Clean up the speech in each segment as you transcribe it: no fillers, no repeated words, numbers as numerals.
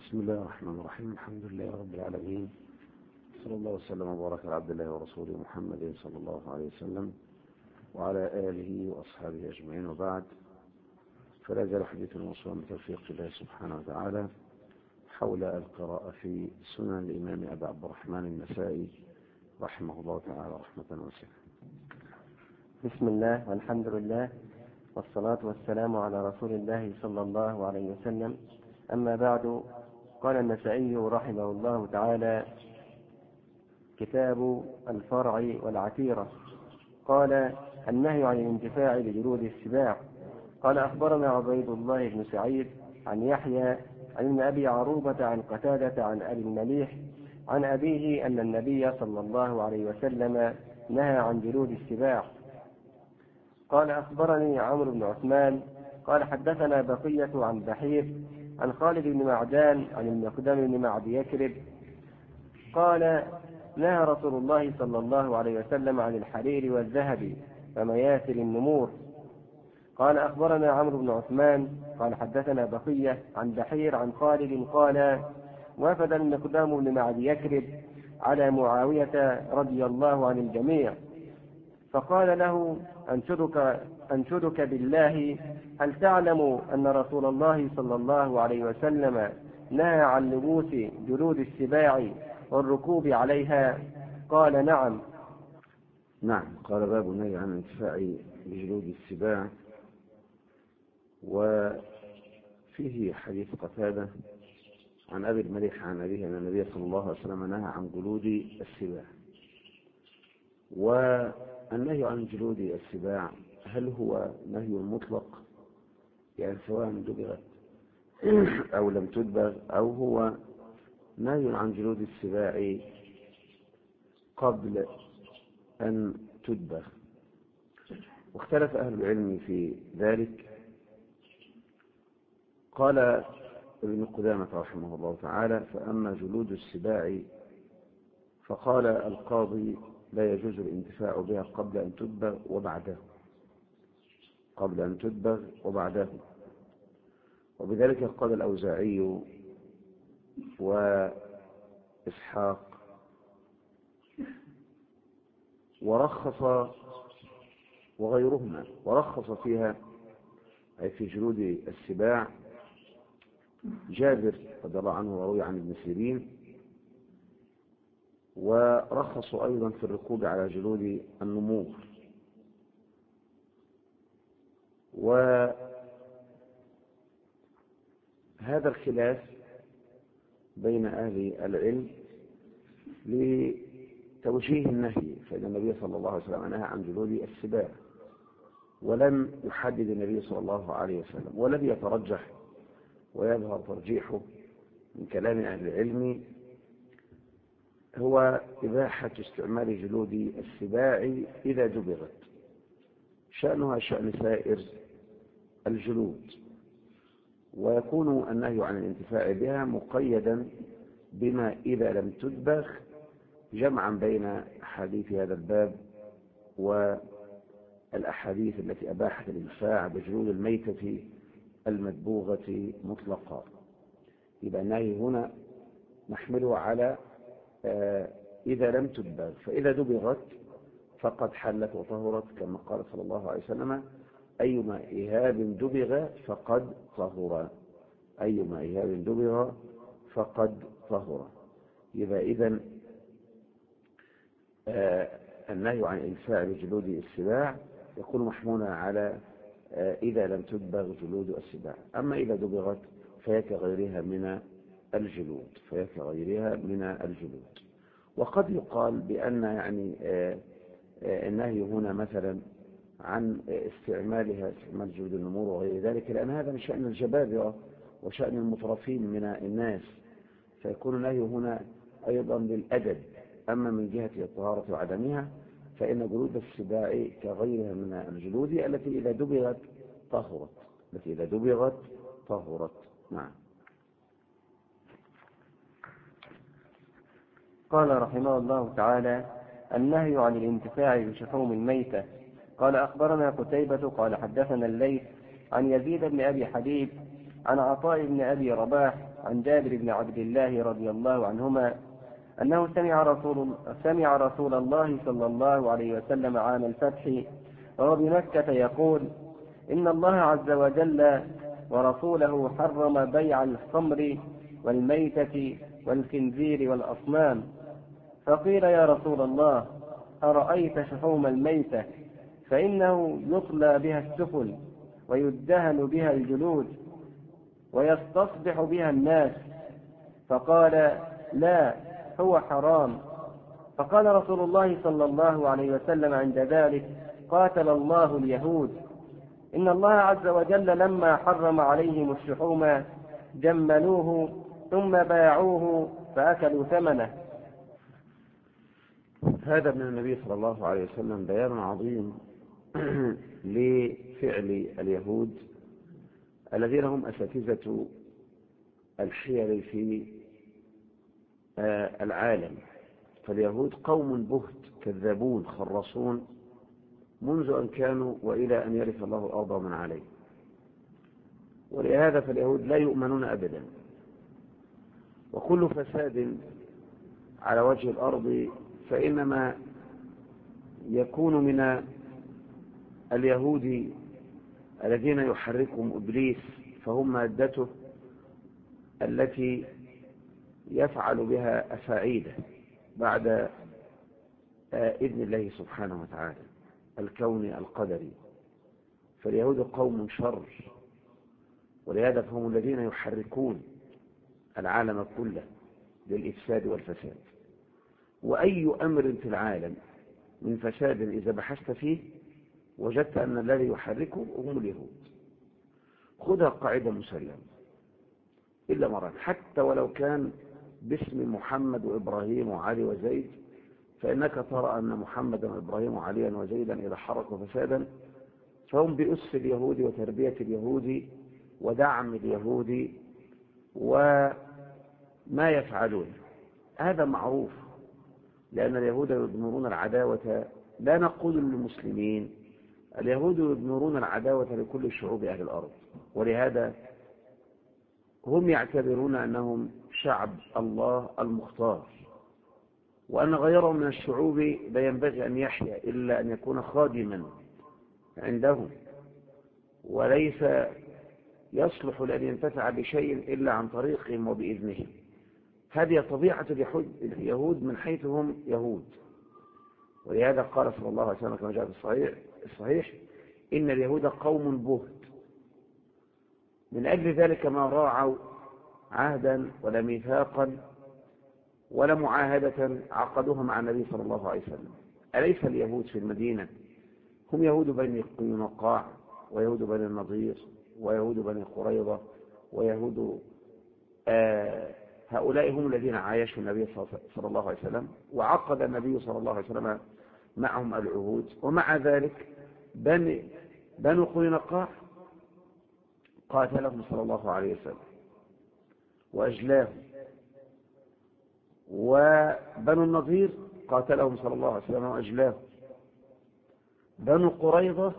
بسم الله الرحمن الرحيم. الحمد لله رب العالمين، صلى الله وسلم وبارك على عبد الله ورسوله محمد صلى الله عليه وسلم وعلى آله وأصحابه أجمعين، وبعد. فلا زال حديثنا موصولا بتوفيق الله سبحانه وتعالى حول القراءة في سنن الإمام أبي عبد الرحمن النسائي رحمه الله تعالى رحمة واسعة. بسم الله والحمد لله والصلاة والسلام على رسول الله صلى الله عليه وسلم. أما بعد، قال النسائي رحمه الله تعالى: كتاب الفرع والعتيرة. قال: النهي عن الانتفاع بجلود السباع. قال: أخبرنا عبيد الله بن سعيد عن يحيى عن ابن أبي عروبة عن قتادة عن أبي المليح عن أبيه أن النبي صلى الله عليه وسلم نهى عن جلود السباع. قال: أخبرني عمرو بن عثمان قال: حدثنا بقية عن بحير عن خالد بن معدان عن المقدام بن معد يكرب قال: نهى رسول الله صلى الله عليه وسلم عن الحرير والذهب ومياثر النمور. قال: أخبرنا عمرو بن عثمان قال: حدثنا بقية عن بحير عن خالد قال: وفد المقدام بن معد يكرب على معاوية رضي الله عن الجميع، فقال له: أنشدك بالله، هل تعلم أن رسول الله صلى الله عليه وسلم نهى عن لبوس جلود السباع والركوب عليها؟ قال: نعم. قال: باب النهي عن الانتفاع بجلود السباع. وفيه حديث قتادة عن أبي المليح عن أبيه أن النبي صلى الله عليه وسلم نهى عن جلود السباع. والنهي عن جلود السباع هل هو نهي مطلق، يعني سواء دبغت أو لم تدبغ، أو هو نهي عن جلود السباع قبل أن تدبغ؟ واختلف أهل العلم في ذلك. قال ابن قدامة رحمه الله تعالى: فأما جلود السباع فقال القاضي: لا يجوز الانتفاع بها قبل أن تدبغ وبعده. وبذلك قال الأوزاعي وإسحاق، ورخص وغيرهما، ورخص فيها أي في جلود السباع جابر رضي الله عنه وروي عن ابن سيرين، ورخصوا أيضا في الركوب على جلود النمور. وهذا الخلاف بين أهل العلم لتوجيه النهي، فإن النبي صلى الله عليه وسلم نهى عن جلود السباع ولم يحدد النبي صلى الله عليه وسلم. والذي يترجح ويظهر ترجيحه من كلام أهل العلم هو إباحة استعمال جلود السباع إذا دبغت، شأنها شأن سائر الجلود، ويكون النهي عن الانتفاع بها مقيدا بما إذا لم تدبغ، جمعا بين أحاديث هذا الباب والأحاديث التي أباحت الانتفاع بجلود الميتة المدبوغة مطلقا. يبقى النهي هنا نحمله على إذا لم تدبغ، فإذا دبغت فقد حلت وطهرت، كما قال صلى الله عليه وسلم: أيما إهاب دبغ فقد طهر. أيما إهاب دبغ فقد طهر. يبقى إذن النهي عن الانتفاع بجلود السباع يكون محمولا على إذا لم تدبغ جلود السباع. أما إذا دبغت فهي كغيرها من الجلود. وقد يقال بأن النهي هنا مثلا عن استعمال جلود النمور وغير ذلك، لأن هذا من شأن الجبابرة وشأن المترفين من الناس، فيكون النهي هنا أيضا للأدب. أما من جهة الطهارة وعدمها فإن جلود السباع كغيرها من الجلود التي إذا دبغت طهرت. نعم. قال رحمه الله تعالى: النهي عن الانتفاع بشحوم الميتة. قال: أخبرنا قتيبة قال: حدثنا الليث عن يزيد بن أبي حبيب عن عطاء بن أبي رباح عن جابر بن عبد الله رضي الله عنهما أنه سمع رسول الله صلى الله عليه وسلم عام الفتح وهو بمكة يقول: إن الله عز وجل ورسوله حرم بيع الخمر والميتة والخنزير والأصنام. فقيل: يا رسول الله، أرأيت شحوم الميتة؟ فإنه يطلى بها السفل ويدهن بها الجلود ويستصبح بها الناس. فقال: لا، هو حرام. فقال رسول الله صلى الله عليه وسلم عند ذلك: قاتل الله اليهود، إن الله عز وجل لما حرم عليهم الشحوم جملوه ثم باعوه فأكلوا ثمنه. هذا من النبي صلى الله عليه وسلم بيان عظيم لفعل اليهود الذين هم أساتذة الحيل في العالم. فاليهود قوم بهت كذابون خرصون منذ أن كانوا وإلى أن يرث الله الأرض ومن عليه. ولهذا فاليهود لا يؤمنون أبدا، وكل فساد على وجه الأرض فإنما يكون من اليهود الذين يحركهم إبليس، فهم مادته التي يفعل بها أفاعيله بعد إذن الله سبحانه وتعالى الكوني القدري. فاليهود قوم شر، ولهذا فهم الذين يحركون العالم كله للإفساد والفساد. وأي أمر في العالم من فساد إذا بحثت فيه وجدت أن الذي يحركه هم اليهود. خذها قاعدة مسلمة إلا مرة، حتى ولو كان باسم محمد وإبراهيم وعلي وزيد، فإنك ترى أن محمدا وإبراهيم وعليا وزيدا إذا حركوا فسادا فهم بأس اليهود وتربية اليهود ودعم اليهود وما يفعلون. هذا معروف، لأن اليهود يضمرون العداوة، لا نقول للمسلمين، اليهود يضمرون العداوة لكل شعوب أهل الأرض. ولهذا هم يعتبرون أنهم شعب الله المختار، وأن غيرهم من الشعوب لا ينبغي أن يحيا إلا أن يكون خادما عندهم، وليس يصلح لأن ينتفع بشيء إلا عن طريقهم وبإذنهم. هذه طبيعة اليهود من حيث هم يهود. ولهذا قال صلى الله عليه وسلم كما جاء في الصحيح: إن اليهود قوم بهت. من أجل ذلك ما راعوا عهدا ولا ميثاقا ولا معاهدة عقدوها مع النبي صلى الله عليه وسلم. أليس اليهود في المدينة هم يهود بني قينقاع ويهود بني النضير ويهود بني قريظة ويهود هؤلاء هم الذين عايشوا النبي صلى الله عليه وسلم، وعقد النبي صلى الله عليه وسلم معهم العهود. ومع ذلك بنو قينقاع قاتلهم صلى الله عليه وسلم وأجلاهم، وبنو النضير قاتلهم صلى الله عليه وسلم وأجلاهم، بنو قريظة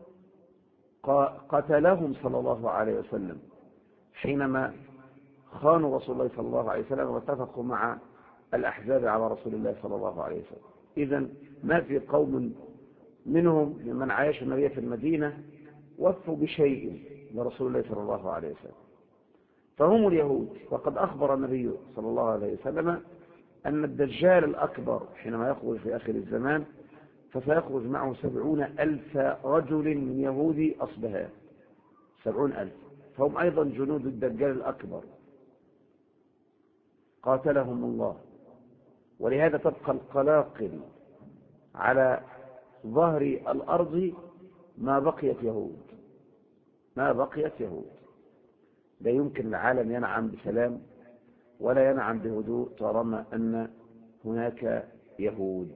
قتلهم صلى الله عليه وسلم حينما خانوا رسول الله صلى الله عليه وسلم واتفقوا مع الأحزاب على رسول الله صلى الله عليه وسلم. إذن ما في قوم منهم ممن عايش النبي في المدينة وفوا بشيء لرسول الله صلى الله عليه وسلم، فهم اليهود. وقد أخبر النبي صلى الله عليه وسلم أن الدجال الأكبر حينما يخرج في آخر الزمان فسيخرج معه 70,000 رجل من يهود أصبهان، 70,000، فهم أيضا جنود الدجال الأكبر قاتلهم الله. ولهذا تبقى القلاقل على ظهر الأرض ما بقيت يهود، ما بقيت يهود. لا يمكن العالم ينعم بسلام ولا ينعم بهدوء طالما أن هناك يهود.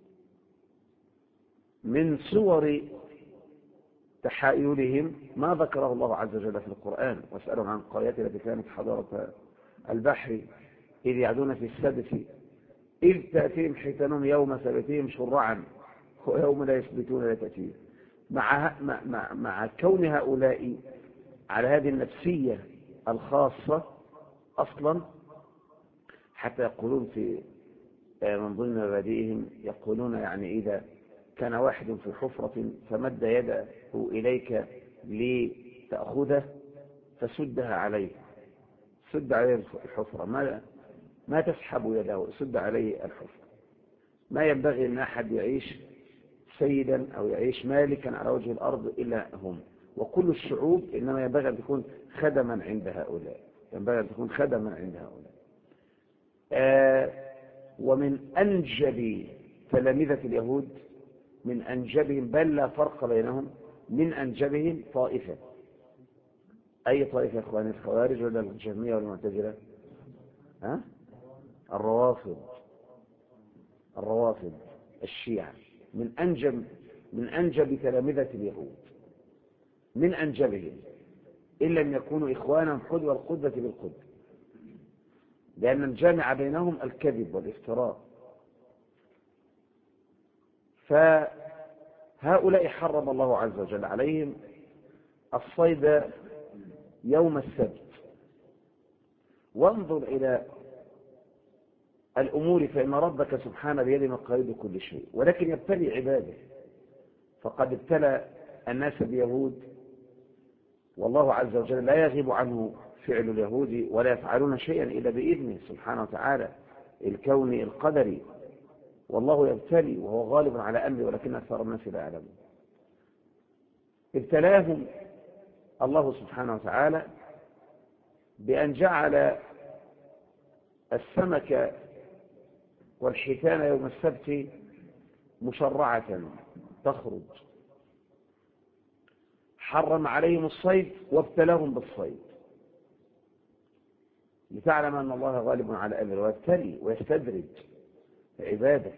من صور تحايلهم ما ذكره الله عز وجل في القرآن: واسألهم عن القرية التي كانت حضارة البحر إذ يعدون في السبت إذ تأتيهم حيتانهم يوم سبتهم شرعا ويوم لا يثبتون لا تأتيهم. مع كون هؤلاء على هذه النفسية الخاصة أصلا، حتى يقولون في من ضمن مبادئهم يقولون يعني إذا كان واحد في حفرة فمد يده إليك لتأخذه فسدها عليه، سد عليه الحفرة، ما تسحب يده، سد عليه الحفرة. ما ينبغي أن أحد يعيش سيدا أو يعيش مالكا على وجه الأرض إلا هم، وكل الشعوب إنما ينبغي أن تكون خدما عند هؤلاء، ينبغي أن تكون خدما عند هؤلاء. ومن أنجب تلامذة اليهود، من أنجبهم بل لا فرق بينهم، من أنجبهم طائفة. أي طائفة يا إخواني؟ الخوارج ولا الجهمية ولا المعتزلة؟ الروافض الشيعة من أنجب تلامذة اليهود، من أنجبهم، إلا أن يكونوا إخوانا قدوة القدوة بالقدوة، لأن الجامع بينهم الكذب والافتراء. فهؤلاء حرم الله عز وجل عليهم الصيد يوم السبت. وانظر إلى الأمور فإن ربك سبحانه بيده مقاليد كل شيء، ولكن يبتلي عباده. فقد ابتلى الناس بيهود، والله عز وجل لا يغيب عنه فعل اليهود ولا يفعلون شيئا إلا بإذنه سبحانه وتعالى الكوني القدري. والله يبتلي وهو غالب على أمره، ولكن أكثر الناس لا يعلمون. ابتلاهم الله سبحانه وتعالى بأن جعل السمك والحيتان يوم السبت مشرعة تخرج، حرم عليهم الصيد وابتلاهم بالصيد، لتعلم أن الله غالب على أمره ويبتلي ويستدرج عباده.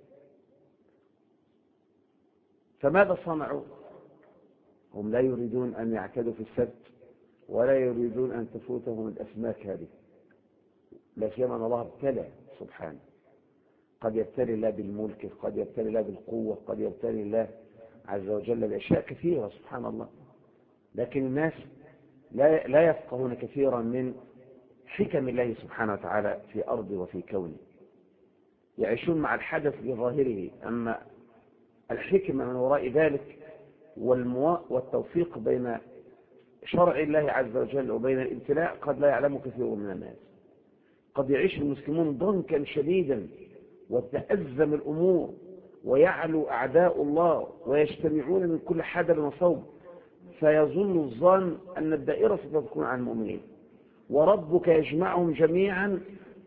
فماذا صنعوا؟ هم لا يريدون أن يعتدوا في السبت ولا يريدون أن تفوتهم الأسماك هذه، لا سيما أن الله ابتلى سبحانه. قد يبتلي الله بالملك، قد يبتلي الله بالقوة، قد يبتلي الله عز وجل بأشياء كثيرة سبحان الله. لكن الناس لا يفقهون كثيرا من حكم الله سبحانه وتعالى في أرضه وفي كونه، يعيشون مع الحدث بظاهره، أما الحكمة من وراء ذلك والتوفيق بين شرع الله عز وجل وبين الابتلاء قد لا يعلم كثير من الناس. قد يعيش المسلمون ضنكا شديدا وتأزم الأمور ويعلو أعداء الله ويجتمعون من كل حدب وصوب، فيظن الظن أن الدائرة ستكون عن المؤمنين، وربك يجمعهم جميعا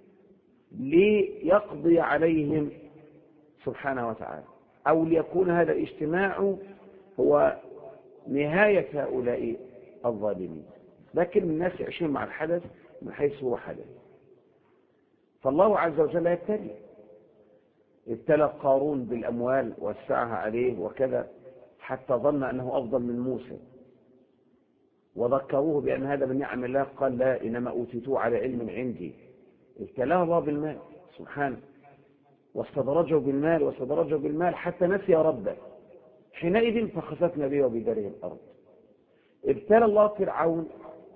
ليقضي عليهم سبحانه وتعالى، أو ليكون هذا الاجتماع هو نهاية هؤلاء الظالمين. لكن الناس يعيشون مع الحدث من حيث هو حدث. فالله عز وجل يبتلي، ابتلى قارون بالأموال وسعها عليه وكذا حتى ظن أنه أفضل من موسى، وذكروه بأن هذا من نعم الله، قال لا إنما أوتيته على علم عندي. ابتلاه الله بالمال سبحانه، واستدرجه بالمال حتى نسي ربه، حينئذ فخسفنا به وبداره الأرض. ابتلى الله فرعون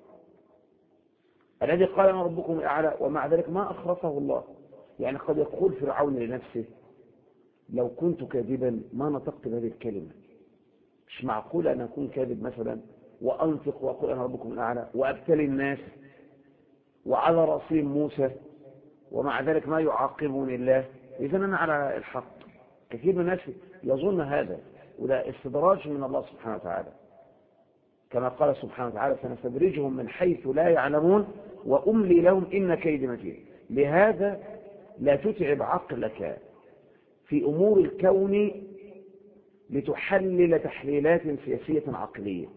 الذي قال أنا ربكم الأعلى، ومع ذلك ما أخرسه الله. يعني قد يقول فرعون لنفسه لو كنت كاذبا ما نطقت بهذه الكلمة، مش معقول أن أكون كاذب مثلا وأنطق وأقول أنا ربكم الأعلى وأبتلي الناس وعلى رأسهم موسى، ومع ذلك ما يعاقبني الله، إذن أنا على الحق. كثير من الناس يظن هذا، ولا استدراج من الله سبحانه وتعالى، كما قال سبحانه وتعالى سنستدرجهم من حيث لا يعلمون وأملي لهم إن كيدي متين. لهذا لا تتعب عقلك في أمور الكون لتحلل تحليلات سياسية عقلية،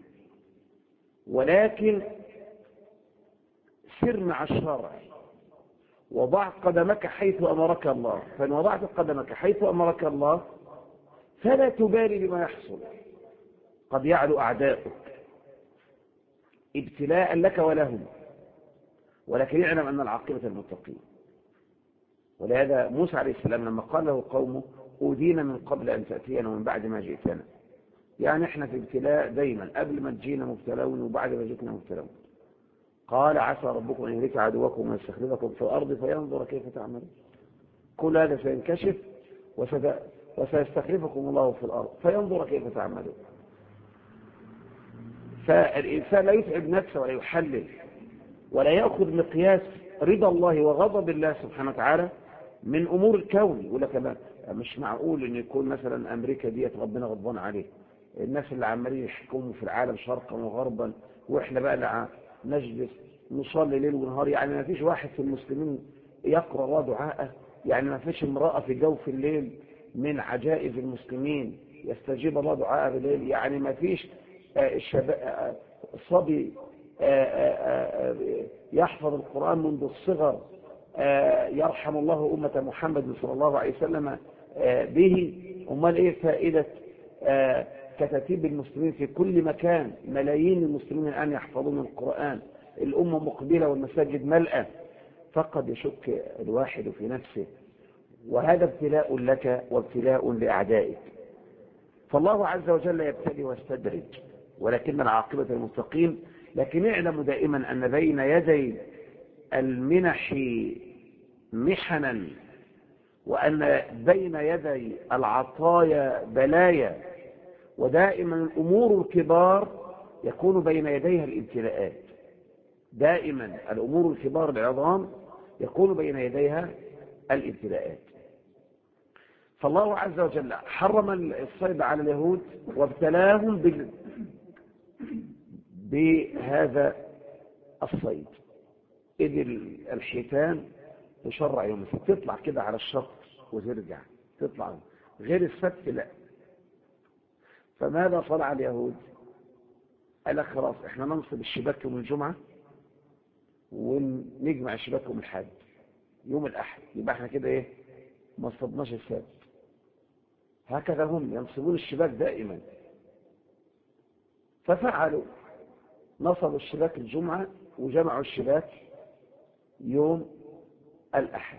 ولكن سر مع الشرع وضع قدمك حيث أمرك الله. فإن وضعت قدمك حيث أمرك الله فلا تبالي بما يحصل. قد يعلو أعداؤك ابتلاء لك ولهم، ولكن يعلم أن العاقبة المتقين. ولهذا موسى عليه السلام لما قال له قومه أودينا من قبل أن تأتينا ومن بعد ما جئتنا، يعني احنا في ابتلاء دايما، قبل ما تجينا مبتلون وبعد ما جئتنا مبتلون. قال عسى ربكم أن يهلك عدوكم ويستخلفكم في الأرض فينظر كيف تعملون. كل هذا سينكشف وسيستخلفكم الله في الأرض فينظر كيف تعملون. فالإنسان لا يتعب نفسه ولا يحلل ولا يأخذ مقياس رضا الله وغضب الله سبحانه وتعالى من أمور الكون. يقول لك مش معقول أن يكون مثلا أمريكا ديت ربنا غضبان عليه، الناس اللي عمالين يحكموا في العالم شرقا وغربا، وإحنا بقى نجلس نصلي ليل ونهار. يعني ما فيش واحد في المسلمين يقرأ الله دعاءه، يعني ما فيش امرأة في جوف الليل من عجائز المسلمين يستجيب الله دعاءه بالليل. يعني ما فيش صبي يحفظ القرآن منذ الصغر يرحم الله أمة محمد صلى الله عليه وسلم به. امال ايه فائدة كتاتيب المسلمين في كل مكان؟ ملايين المسلمين الآن يحفظون القرآن، الأمة مقبلة والمساجد ملأة. فقد يشك الواحد في نفسه، وهذا ابتلاء لك وابتلاء لأعدائك. فالله عز وجل يبتلي ويستدرج، ولكن العاقبة للمتقين. لكن اعلموا دائما أن بين يدي المنح محنا، وأن بين يدي العطايا بلايا، ودائما الأمور الكبار يكون بين يديها الابتلاءات. دائما الأمور الكبار العظام يكون بين يديها الابتلاءات. فالله عز وجل حرم الصيد على اليهود وابتلاهم بهذا الصيد. إذ الحيتان تشرع يوم السبت، تطلع كده على الشط وترجع، تطلع غير السبت لا. فماذا صنع اليهود؟ قال خلاص احنا ننصب الشباك يوم الجمعة ونجمع الشباك يوم الحد يوم الأحد، يبقى احنا كده ايه ما صبناش السبت. هكذا هم ينصبون الشباك دائما. ففعلوا، نصبوا الشباك الجمعة وجمعوا الشباك يوم الأحد،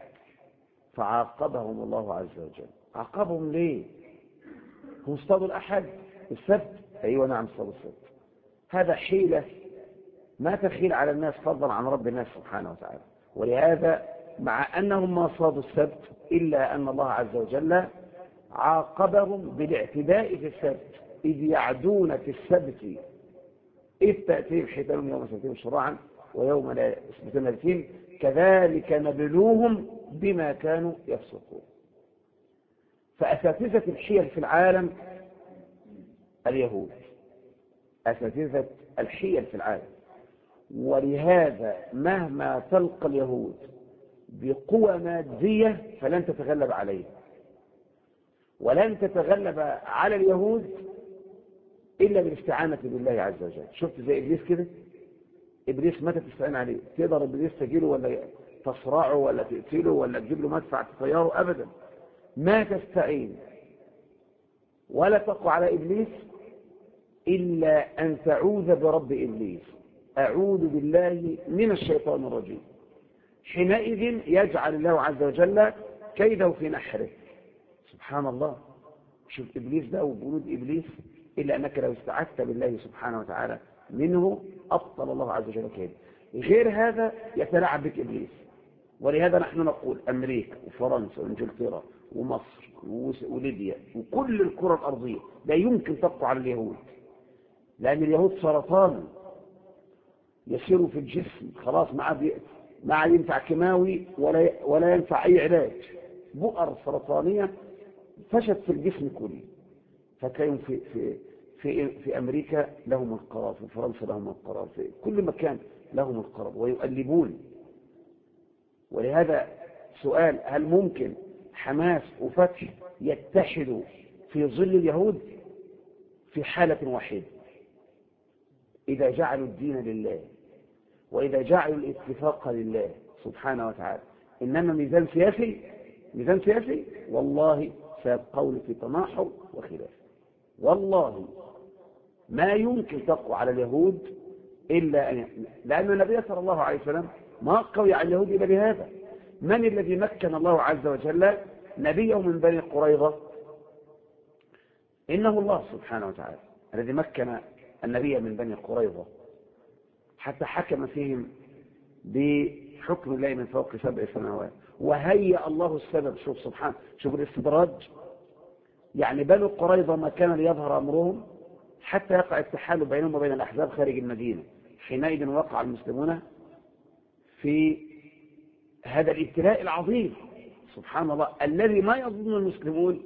فعاقبهم الله عز وجل. عاقبهم ليه؟ هم اصطادوا الأحد السبت، أيوة نعم اصطادوا السبت. هذا حيلة ما تخيل على الناس فضلا عن رب الناس سبحانه وتعالى. ولهذا مع أنهم ما صادوا السبت إلا أن الله عز وجل عاقبهم بالاعتداء في السبت، إذ يعدون في السبت إذ تأتيهم حيتانهم يوم سبتهم شرعا ويوم لا يثبتون فيه كذلك نبلوهم بما كانوا يفسقون. فأساتذة الحيل في العالم اليهود، أساتذة الحيل في العالم. ولهذا مهما تلقى اليهود بقوة مادية فلن تتغلب عليه، ولن تتغلب على اليهود إلا بالاستعانة بالله عز وجل. شفت زي إبليس كده؟ إبليس متى تستعين عليه؟ تقدر إبليس تجيله ولا تصرعه ولا تقتله ولا تجيب له مدفع تطيره؟ أبدا. ما تستعين ولا تقوى على إبليس إلا أن تعوذ برب إبليس، أعوذ بالله من الشيطان الرجيم. حينئذ يجعل الله عز وجل كيده في نحره. سبحان الله. شوف إبليس ده وجنود إبليس، إلا أنك لو استعذت بالله سبحانه وتعالى منه أبطل الله عز وجل كيده. غير هذا يتلاعب بك إبليس. ولهذا نحن نقول أمريكا وفرنسا وإنجلترا ومصر وليبيا وكل الكرة الأرضية لا يمكن تبقى على اليهود، لأن اليهود سرطان يسير في الجسم، خلاص ما عاد ينفع كيماوي ولا ينفع أي علاج. بؤر سرطانية فشت في الجسم كله. فتلاقيهم في أمريكا لهم القرار، في فرنسا لهم القرار، في كل مكان لهم القرار ويؤلبون. ولهذا سؤال: هل ممكن حماس وفتح يتحدوا في ظل اليهود؟ في حالة واحدة، إذا جعلوا الدين لله وإذا جعلوا الاتفاق لله سبحانه وتعالى. إنما ميزان سياسي والله سيبقون في تناحر وخلاف. والله ما يمكن تقوى على اليهود إلا لأن النبي صلى الله عليه وسلم ما قوي على اليهود إلا بهذا. من الذي مكن الله عز وجل نبيه من بني قريظة؟ إنه الله سبحانه وتعالى الذي مكن النبي من بني قريظة حتى حكم فيهم بحكم الله من فوق 7 سماوات، وهيأ الله السبب. شوف سبحان، شوف الاستدراج. يعني بنو قريظة ما كان ليظهر أمرهم حتى يقع التحالف بينهم وبين الأحزاب خارج المدينة. حينئذ وقع المسلمون في هذا الابتلاء العظيم سبحان الله، الذي ما يظن المسلمون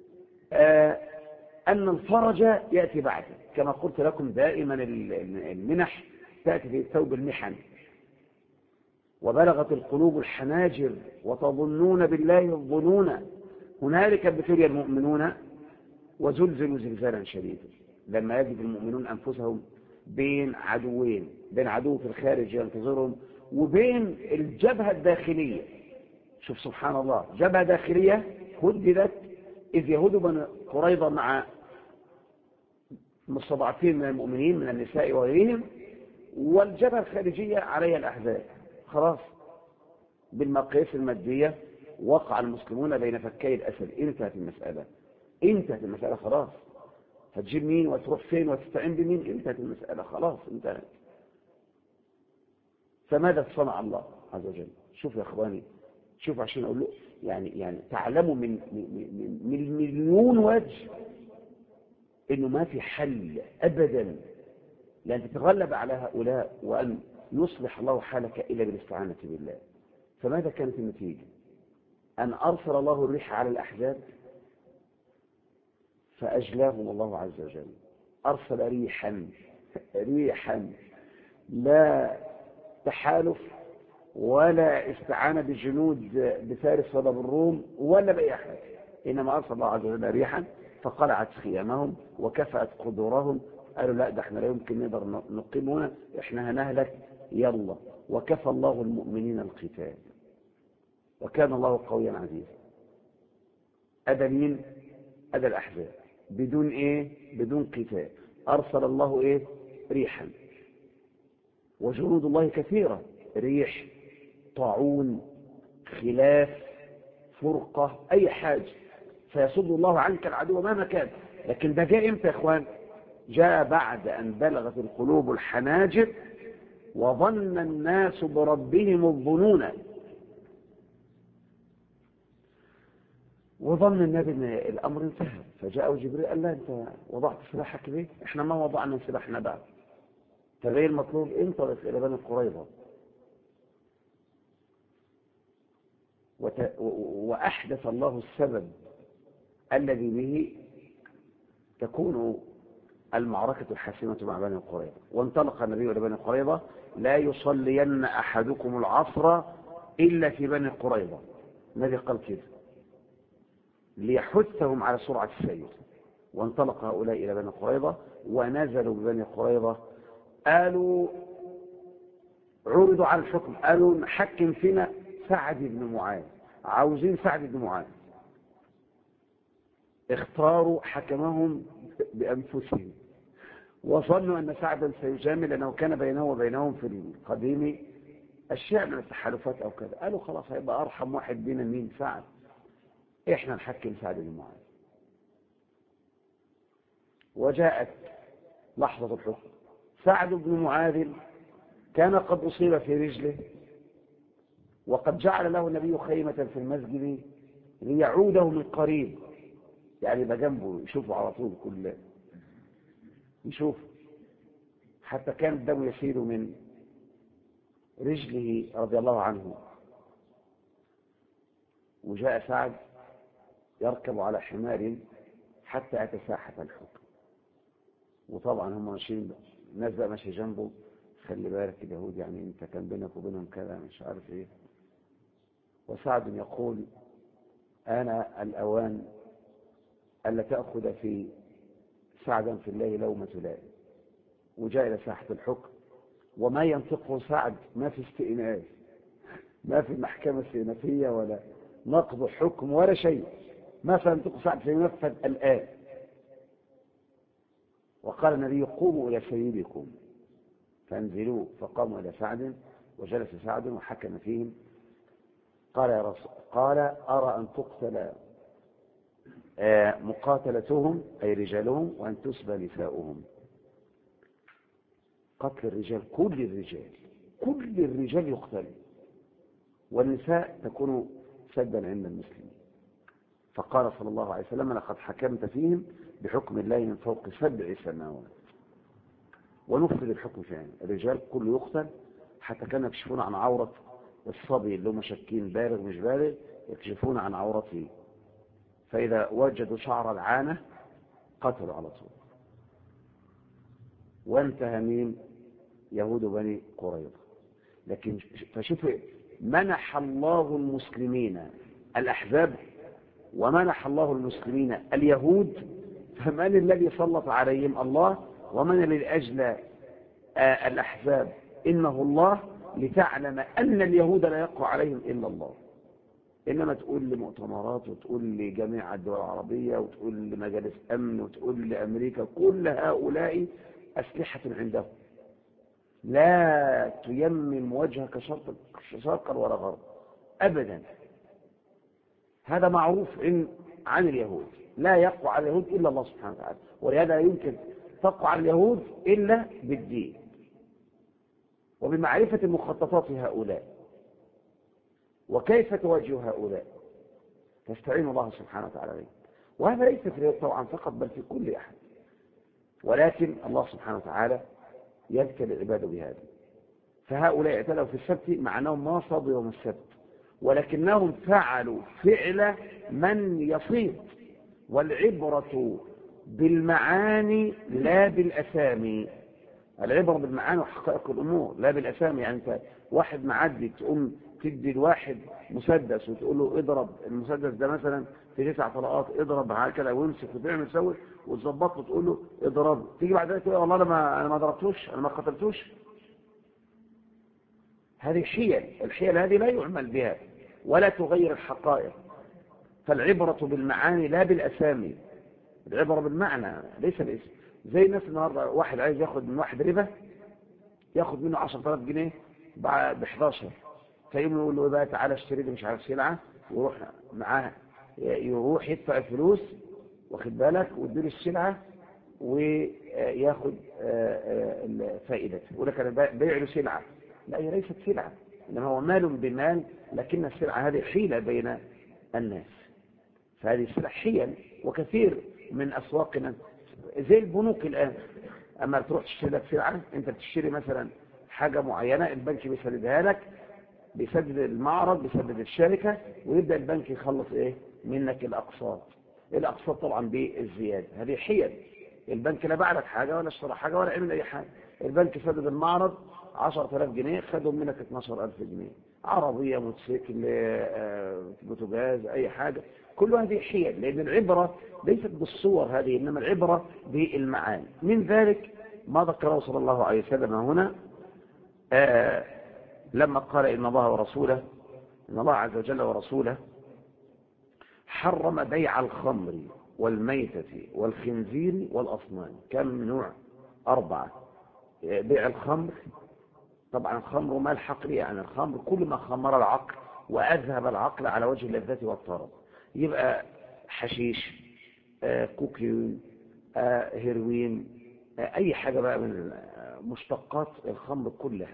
أن الفرج يأتي بعده. كما قلت لكم دائما المنح تأتي في ثوب المحن. وبلغت القلوب الحناجر وتظنون بالله الظنون هنالك ابتلي المؤمنون وزلزلوا زلزالا شديدا. لما يجد المؤمنون أنفسهم بين عدوين، بين عدو في الخارج ينتظرهم وبين الجبهة الداخلية. شوف سبحان الله، جبهة داخلية هددت إذ يهود بني قريظة مع مستضعفين من المؤمنين من النساء وغيرهم، والجبهة الخارجية عليها الأحزاب. خلاص بالمقاييس المادية وقع المسلمون بين فكي الأسد. انتهت المسألة، انتهت المسألة خلاص. هتجيب مين وتروح فين وتستعين بمين؟ انتهت المسألة خلاص، انتهت. فماذا صنع الله عز وجل؟ شوف يا اخواني، شوف عشان اقول له يعني تعلموا من مليون وجه انه ما في حل ابدا لان تتغلب على هؤلاء وان يصلح الله حالك الا بالاستعانة بالله. فماذا كانت النتيجة؟ ان ارسل الله الريح على الاحزاب فاجلاهم الله عز وجل. ارسل ريحا لا تحالف ولا استعانة بالجنود بفارس ولا بالروم ولا بأي أحد، إنما أرسل الله عز وجل ريحا فقلعت خيامهم وكفأت قدورهم. قالوا لا، ده احنا لا يمكن نقدر نقيم هنا، احنا هنهلك، يلا. وكفى الله المؤمنين القتال وكان الله قويا عزيزا. أدى مين؟ أدى الأحزاب. بدون إيه؟ بدون قتال. أرسل الله إيه؟ ريحا. وجنود الله كثيرة، ريح، طاعون، خلاف، فرقة، أي حاجة، فيصد الله عنك العدو مهما كان. لكن ده جاء امتى يا اخوان؟ جاء بعد أن بلغت القلوب الحناجر وظن الناس بربهم الظنون. وظن النبي ان الامر انتهى، فجاءه جبريل قال له انت وضعت سلاحك ليه؟ احنا ما وضعنا سلاحنا بعد. فغير المطلوب انطلق الى بني قريظة. وأحدث الله السبب الذي به تكون المعركة الحاسمة مع بني قريظة. وانطلق النبي إلى بني قريظة: لا يصلين أحدكم العصر إلا في بني قريظة. النبي قال كده ليحثهم على سرعة السير. وانطلق هؤلاء إلى بني قريظة ونزلوا ببني قريظة. قالوا عرضوا على الحكم، قالوا نحكم فينا سعد بن معاذ، عاوزين سعد بن معاذ. اختاروا حكمهم بأنفسهم وظنوا أن سعدا سيجامل لأنه كان بينه وبينهم في القديم أشياء من التحالفات أو كذا. قالوا خلاص هيبقى أرحم واحد بينا مين؟ سعد. إحنا نحكم سعد بن معاذ. وجاءت لحظة الحكم. سعد بن معاذ كان قد أصيب في رجله، وقد جعل له النبي خيمة في المسجد ليعوده من قريب، يعني يبقى جنبه يشوفه على طول، كل يشوف، حتى كان الدم يسيل من رجله رضي الله عنه. وجاء سعد يركب على حمار حتى أتى ساحة الحكم. وطبعا هم ماشيين، الناس بقى ماشي جنبه، خلي بالك اليهود يعني انت كان بينك وبينهم كذا مش عارف ايه. وسعد يقول انا الاوان الا تأخذ في سعدا في الله لومة لائم. وجاء الى ساحة الحكم وما ينطقه سعد ما في استئناف، ما في محكمة استئنافية ولا نقض حكم ولا شيء، ما سينطق سعد سينفذ الآن. وقال النبي قوموا إلى سيدكم فانزلوه. فقاموا إلى سعد وجلس سعد وحكم فيهم. قال يا رسول، قال أرى أن تقتل مقاتلتهم أي رجالهم وأن تسبى نساؤهم. قتل الرجال، كل الرجال كل الرجال يقتلوا والنساء تكون سدا عند المسلمين. فقال صلى الله عليه وسلم لقد حكمت فيهم بحكم الله من فوق 7 سماوات. ونفذ الحكم فيهم، الرجال كله يقتل، حتى كانوا يكشفون عن عورة الصبي اللي هم شاكين بالغ مش بالغ، يكشفون عن عورته، فإذا وجدوا شعر العانة قتلوا على طول. وانتهى مين؟ يهود بني قريظة. لكن فشوف، منح الله المسلمين الأحزاب ومنح الله المسلمين اليهود، فمن الذي سلط عليهم؟ الله. ومن الذي أجلى الأحزاب؟ إنه الله، لتعلم أن اليهود لا يقع عليهم إلا الله. إنما تقول لمؤتمرات وتقول لجميع الدول العربية وتقول لمجالس أمن وتقول لأمريكا، كل هؤلاء أسلحة عندهم، لا تيمم وجهك شرقا ولا غربا أبدا. هذا معروف عن اليهود، لا يقع على اليهود إلا الله سبحانه وتعالى، ولهذا لا يمكن تقع على اليهود إلا بالدين وبمعرفة مخططات هؤلاء وكيف تواجه هؤلاء، تستعين الله سبحانه وتعالى عليه. وهذا ليس في اليهود طبعا فقط، بل في كل أحد، ولكن الله سبحانه وتعالى يذكر العباد بهذا. فهؤلاء اعتدوا في السبت مع أنهم ما صادوا يوم السبت، ولكنهم فعلوا فعل من يصيد. والعبرة بالمعاني لا بالأسامي. العبرة بالمعاني وحقائق الأمور لا بالأسامي. يعني أنت واحد معدي تقوم تدي الواحد مسدس وتقول له اضرب المسدس ده مثلا في 9 طلقات، اضرب هكذا وامسك وتعمل سوي وتظبط له تقول له اضرب، تيجي بعد ذلك تقول والله انا ما ضربتوش، انا ما قتلتوش. هذه حيل، الحيل هذه لا يعمل بها ولا تغير الحقائق. فالعبرة بالمعاني لا بالأسامي، العبرة بالمعنى ليس الاسم. زي الناس النهارده واحد عايز ياخد من واحد ربا، ياخد منه 10,000 جنيه ب 11، فيقول له بقى تعالى اشتري لي مش عارف سلعه، ويروح معاه يروح يدفع الفلوس واخد بالك ويديله السلعه وياخد الفائده. يقول لك انا بيع له سلعه، لا هي ليست سلعه، انما هو مال بمال، لكن السلعه هذه حيله بين الناس. فهذه السلع حيل، وكثير من اسواقنا زي البنوك الان، اما تروح تشتري لك سلعه، انت بتشتري مثلا حاجه معينه، البنك بيسددها لك، بيسدد المعرض، بيسدد الشركه، ويبدا البنك يخلص ايه منك الاقساط. الاقساط طبعا بالزياده، هذه حيل. البنك لا باع لك حاجه ولا اشترى حاجه ولا عمل اي حاجه، البنك سدد المعرض 10,000 جنيه، خدهم منك 12,000 جنيه، عربيه، موتوسيكل، بوتاجاز، اي حاجه، كل هذه حيل. لان العبره ليست بالصور هذه، انما العبره بالمعاني. من ذلك ما ذكره صلى الله عليه وسلم هنا لما قال ان الله عز وجل ورسوله حرم بيع الخمر والميتة والخنزير والأصنام. كم نوع؟ 4. بيع الخمر، طبعا الخمر مال حقلي، يعني الخمر كل ما خمر العقل وأذهب العقل على وجه اللذة والطرب، يبقى حشيش، كوكين، هيروين، أي حاجة بقى من مشتقات الخمر كلها.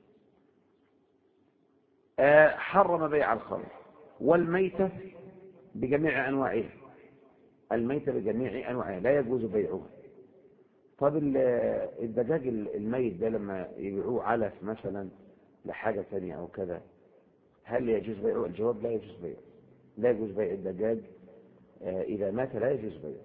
حرم بيع الخمر والميتة بجميع أنواعها، الميتة بجميع أنواعها لا يجوز بيعها. طب الدجاج الميت ده لما يبيعوه علف مثلا لحاجة ثانية أو كذا، هل يجوز بيعه؟ الجواب لا يجوز بيعه، لا يجوز بيع الدجاج إذا مات، لا يجوز بيعه.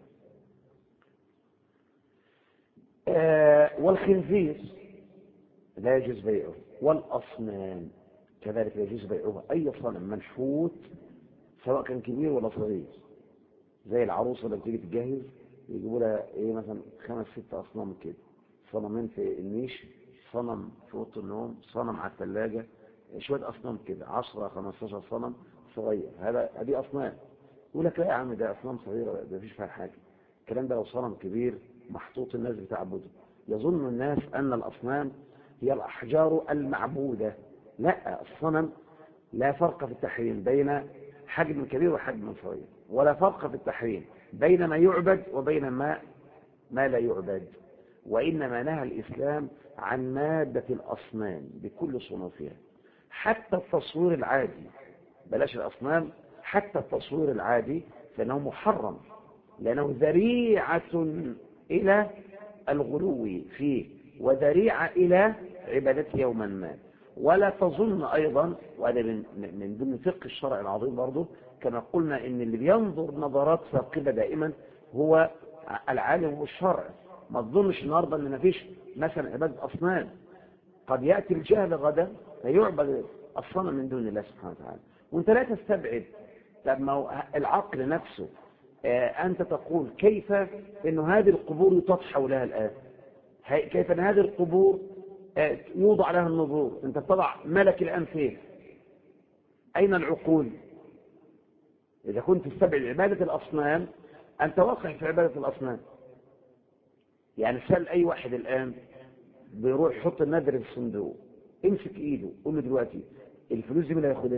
والخنزير لا يجوز بيعه، والأصنام كذلك لا يجوز بيعه. أي صنم منحوت سواء كان كبير ولا صغير، زي العروسة اللي بتيجي تجهز يجيبوا لها ايه مثلا 5 6 أصنام كده، صنمين في النيش، صنم في اوضه النوم، صنم على الثلاجة، شوية أصنام كده 10 15 صنم صغير، هذه أصنام. يقول لك لا يا عم ده أصنام صغيرة، ده مفيش فيها حاجة. الكلام ده لو صنم كبير محطوط الناس بتعبده، يظن الناس أن الأصنام هي الأحجار المعبودة. لا، الصنم لا فرق في التحريم بين حجم كبير وحجم صغير، ولا فرق في التحريم بين ما يعبد وبين ما لا يعبد. وإنما نهى الإسلام عن مادة الأصنام بكل صنوفها، حتى التصوير العادي، بلاش الأصنام، حتى التصوير العادي فإنه محرم، لأنه ذريعة إلى الغلو فيه وذريعة إلى عبادته يوما ما. ولا تظن أيضا، وهذا من ضمن فقه الشرع العظيم برضه، كما قلنا إن اللي بينظر نظرات ثاقبة دائما هو العالم والشرع. ما تظنش النهارده ان مفيش مثلا عباده اصنام، قد ياتي الجهل غدا فيعبد الصنم من دون الله سبحانه وتعالى، وانت لا تستبعد. لما العقل نفسه انت تقول كيف ان هذه القبور يطاف حولها الان، كيف ان هذه القبور يوضع لها النذور، انت تضع ملك الان فين؟ اين العقول؟ اذا كنت تستبعد عباده الاصنام انت واقع في عباده الاصنام. يعني سأل أي واحد الآن بيروح يحط النذر في الصندوق، امسك إيده قول له دلوقتي الفلوس دي مين هياخدها؟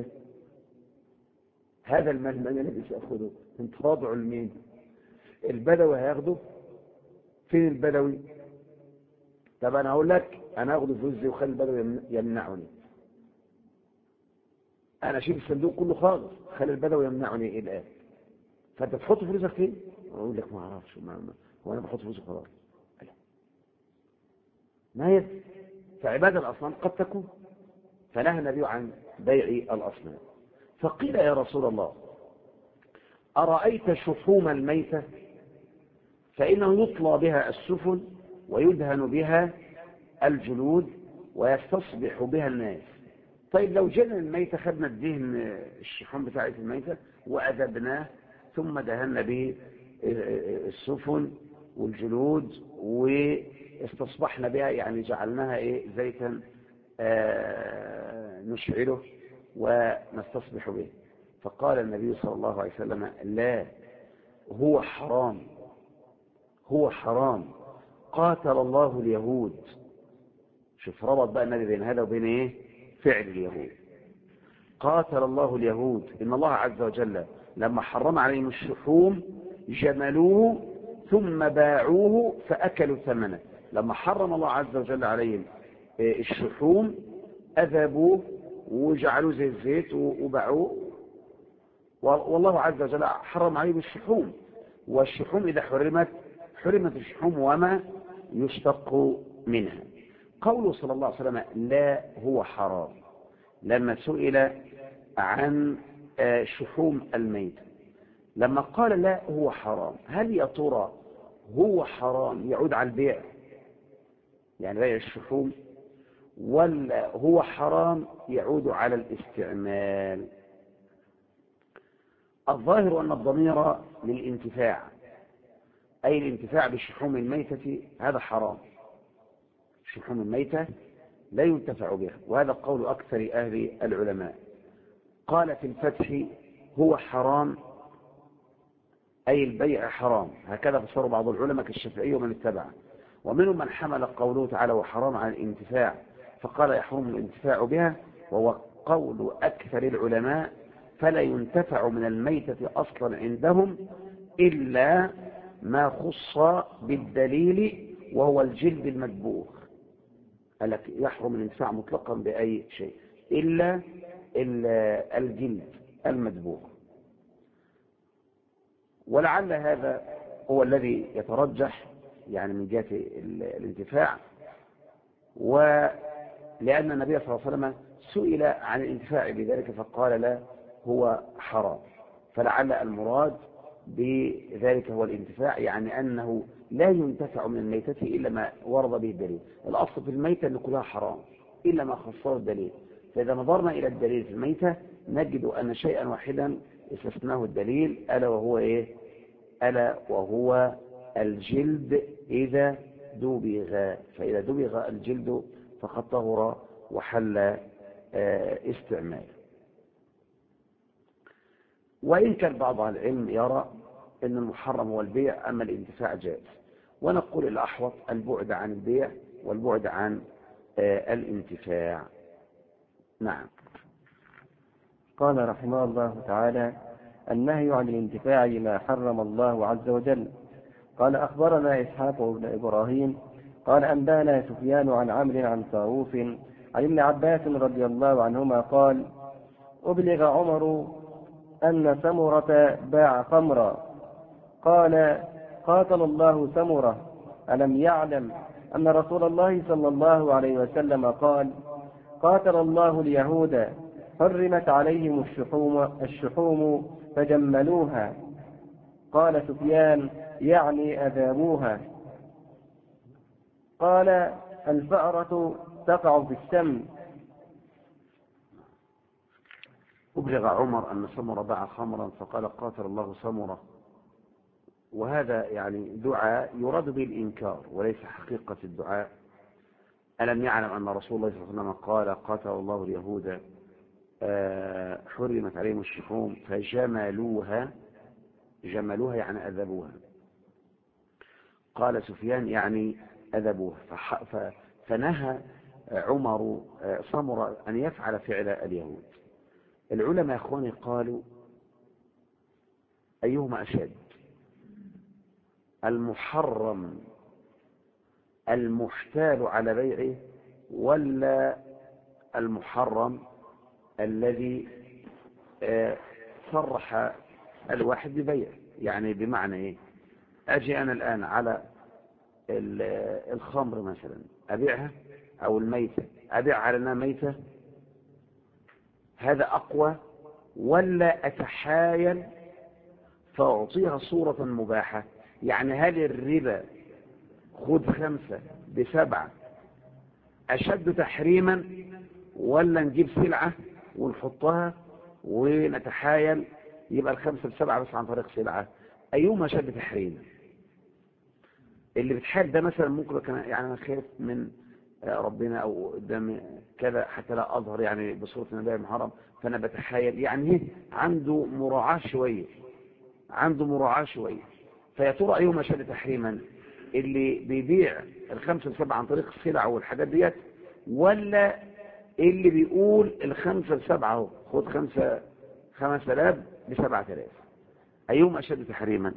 هذا المال من الذي سيأخذه؟ انت واضعه لمين؟ البدوي هياخده؟ فين البدوي؟ طب أنا أقول لك أنا أخذ الفلوس دي وخلي البدوي يمنعني، أنا أشيل الصندوق كله خالص، خلي البدوي يمنعني الآن. فأنت تحط فلوسك فين؟ أقول لك ما أعرفش، هو أنا بحط فلوسي خلاص. ما هي فعبادة الأصنام قد تكون، فنهى النبي عن بيع الأصنام. فقيل يا رسول الله أرأيت شحوم الميتة؟ فإنه يطلى بها السفن ويدهن بها الجلود ويستصبح بها الناس. طيب لو جينا الميتة خدنا الدهن الشحوم بتاعة الميتة وأذبناه ثم دهنا به السفن والجلود واستصبحنا بها، يعني جعلناها زيتا نشعله ونستصبح به. فقال النبي صلى الله عليه وسلم لا، هو حرام، هو حرام، قاتل الله اليهود. شوف ربط بقى النبي بين هذا وبين فعل اليهود. قاتل الله اليهود، إن الله عز وجل لما حرم عليهم الشحوم جملوه ثم باعوه فأكلوا ثمنه. لما حرم الله عز وجل عليهم الشحوم أذبوه وجعلوه زي الزيت وباعوه. والله عز وجل حرم عليهم الشحوم، والشحوم إذا حرمت الشحوم وما يشتق منها. قوله صلى الله عليه وسلم لا هو حرام، لما سئل عن شحوم الميت لما قال لا هو حرام، هل يا ترى هو حرام يعود على البيع، يعني بيع الشحوم، ولا هو حرام يعود على الاستعمال؟ الظاهر أن الضمير للانتفاع، أي الانتفاع بالشحوم الميتة، هذا حرام. شحوم الميتة لا ينتفع بها، وهذا قول أكثر أهل العلماء. قال في الفتح هو حرام أي البيع حرام، هكذا فسر بعض العلماء كالشافعي ومن اتبعه. ومنهم من حمل قوله تعالى وحرام عن الانتفاع فقال يحرم الانتفاع بها، وهو قول أكثر العلماء، فلا ينتفع من الميتة أصلا عندهم إلا ما خص بالدليل وهو الجلد المدبوغ. قال لك يحرم الانتفاع مطلقا بأي شيء إلا الجلد المدبوغ. ولعل هذا هو الذي يترجح يعني من جهة الانتفاع، ولأن النبي صلى الله عليه وسلم سئل عن الانتفاع بذلك فقال لا هو حرام، فلعل المراد بذلك هو الانتفاع، يعني أنه لا ينتفع من الميتة إلا ما ورد به الدليل. الأصل في الميتة أن كلها حرام إلا ما خصه الدليل، فإذا نظرنا إلى الدليل في الميتة نجد أن شيئا واحدا استثناه الدليل، ألا وهو ألا وهو الجلد إذا دبغ، فإذا دبغ الجلد فقد طهر وحل استعمال. وإن كان بعض العلم يرى أن المحرم هو البيع أما الانتفاع جائز، ونقول الأحوط البعد عن البيع والبعد عن الانتفاع. نعم. قال رحمه الله تعالى النهي عن الانتفاع بما حرم الله عز وجل. قال أخبرنا إسحاق بن إبراهيم قال أنبانا سفيان عن عمرو عن طاووس عن ابن عباس رضي الله عنهما قال أبلغ عمر أن سمرة باع خمرا قال قاتل الله سمرة ألم يعلم أن رسول الله صلى الله عليه وسلم قال قاتل الله اليهود حرمت عليهم الشحوم فجملوها. قال سفيان يعني أذابوها. قال الفأرة تقع في السمن. أبلغ عمر أن سمرة باع خمرا فقال قاتل الله سمرة، وهذا يعني دعاء يراد به الإنكار وليس حقيقة الدعاء. ألم يعلم أن رسول الله صلى الله عليه وسلم قال قاتل الله اليهود حرمت عليهم الشحوم فجملوها، جملوها يعني أذبوها. قال سفيان يعني أذبوها، فنهى عمر سمرة أن يفعل فعل اليهود. العلماء يا أخواني قالوا أيهما أشد، المحرم المحتال على بيعه ولا المحرم الذي صرح الواحد ببيعه؟ يعني بمعنى ايه؟ اجي انا الان على الخمر مثلا ابيعها، او الميتة ابيع على انها ميتة، هذا اقوى ولا اتحايل فاعطيها صورة مباحة؟ يعني هل الربا خذ 5 ب7 أشد تحريما، ولا نجيب سلعة ونحطها ونتحايل يبقى 5 ب7 بس عن طريق سلعة؟ أيهما أشد تحريما؟ اللي بتحايل ده مثلا ممكن كان يعني أنا خايف من ربنا أو قدام كذا حتى لا أظهر يعني بصورة النبي المحرم، فأنا بتحايل يعني ايه، عنده مراعاة شوية، عنده مراعاة شوية. فيا ترى أيهما أشد تحريما، اللي بيبيع 5 ب7 عن طريق السلع والحاجات ديت، ولا اللي بيقول 5 ب7 اهو خد 5000 ب7000؟ أيهما أشد تحريما؟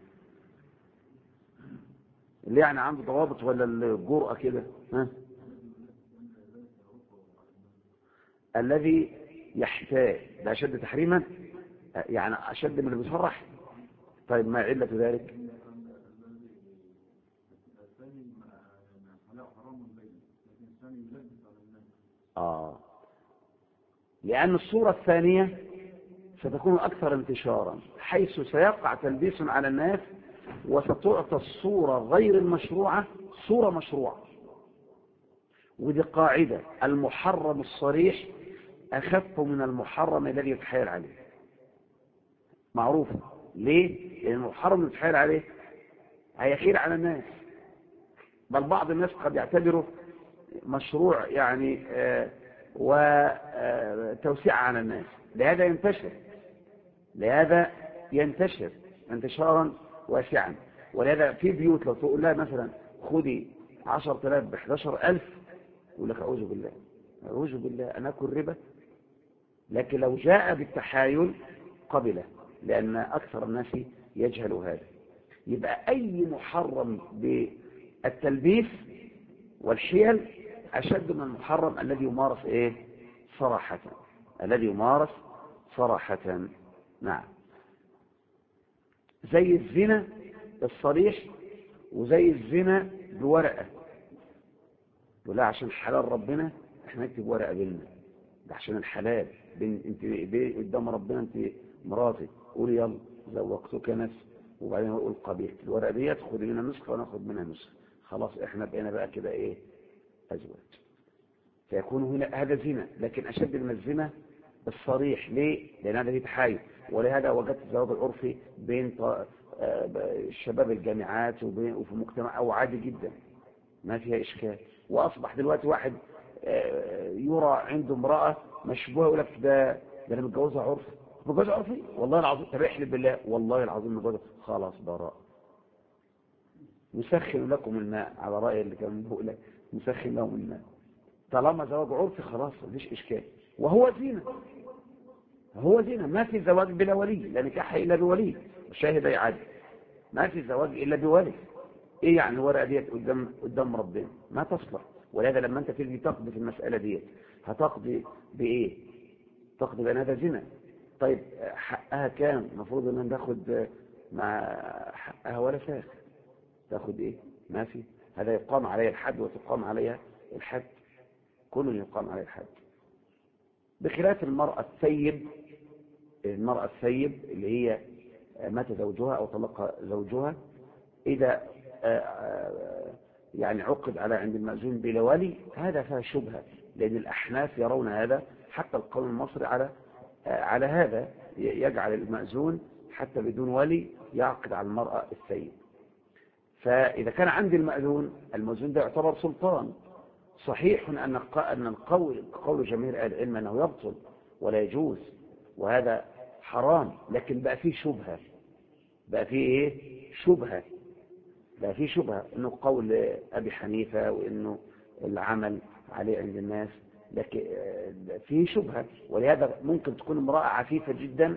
اللي يعني عنده ضوابط ولا الجرأة كده؟ ها؟ الذي يحتاج ده أشد تحريما، يعني أشد من اللي بيصرح. طيب ما علة ذلك؟ لأن الصورة الثانية ستكون أكثر انتشارا، حيث سيقع تلبيس على الناس وستعطى الصورة غير المشروعة صورة مشروعة. ودي قاعدة، المحرم الصريح أخف من المحرم الذي يتحايل عليه، معروفة. ليه؟ لأن المحرم اللي يتحايل عليه هيخير على الناس، بل بعض الناس قد يعتبره مشروع يعني وتوسيع على الناس، لهذا ينتشر انتشارا واسعا. ولهذا في بيوت لو تقول لها مثلا خدي 10,000 ب11,000 يقول لك أعوذ بالله أعوذ بالله أنا أكل ربا. لكن لو جاء بالتحايل قبله، لأن أكثر الناس يجهل هذا. يبقى أي محرم بالتلبيس والحيل أشد من المحرم الذي يمارس إيه؟ صراحة، الذي يمارس صراحة. نعم، زي الزنا الصريح وزي الزنا بورقة. ولا عشان حلال ربنا احنا نكتب ورقة بيننا، ده عشان الحلال انت قدام ربنا انت مراتي، قولي يلا زوجتك نفس، وبعدين اقول قبيل الورقة ديت خدي منها نسخة وانا اخد منها نسخة، خلاص احنا بقينا بقى كده ايه؟ ازواج. فيكون هنا هذا زنا، لكن اشد من الزنا الصريح. ليه؟ لان هذا فيه تحايل. ولهذا وجدت الزواج العرفي بين شباب الجامعات وفي مجتمع او عادي جدا ما فيها اشكال. واصبح دلوقتي واحد يرى عنده امرأة مشبوهة يقول لك ده انا متجوزها عرفي. متجوزها عرفي؟ والله العظيم. طب احلف بالله والله العظيم متجوزها. خلاص براء. نسخن لكم الماء، على رأي اللي كان بيقول لك نسخن لهم الماء. طالما زواج عرفي خلاص مفيش اشكال. وهو زينة، هو زينة. ما في زواج بلا ولي، لا نكاح الا بولي، الشاهد يعد. ما في زواج الا بولي. ايه يعني الورقة ديت قدام ربنا؟ ما تصلح. ولهذا لما انت تيجي تقضي في المسألة ديت هتقضي بايه؟ تقضي بأن هذا زنا. طيب حقها كام؟ المفروض ان تاخد مع حقها ولا فاخ. تاخد ايه؟ ما في. هذا يقام عليها الحد وتقام عليها الحد، كل يقام عليها الحد. بخلاف المرأة الثيب. المرأة الثيب اللي هي مات زوجها أو طلق زوجها، إذا يعني عقد على عند المأذون بلا ولي، هذا فيها شبهة، لأن الأحناف يرون هذا، حتى القانون المصري على هذا يجعل المأذون حتى بدون ولي يعقد على المرأة الثيب. فإذا كان عند المأذون ده يعتبر سلطان. صحيح أن قول جماهير أهل العلم أنه يبطل ولا يجوز وهذا حرام، لكن بقى فيه شبهة. بقى فيه إيه؟ شبهة. بقى فيه شبهة إنه قول أبي حنيفة وإنه العمل عليه عند الناس، لكن فيه شبهة. ولهذا ممكن تكون امرأة عفيفة جدا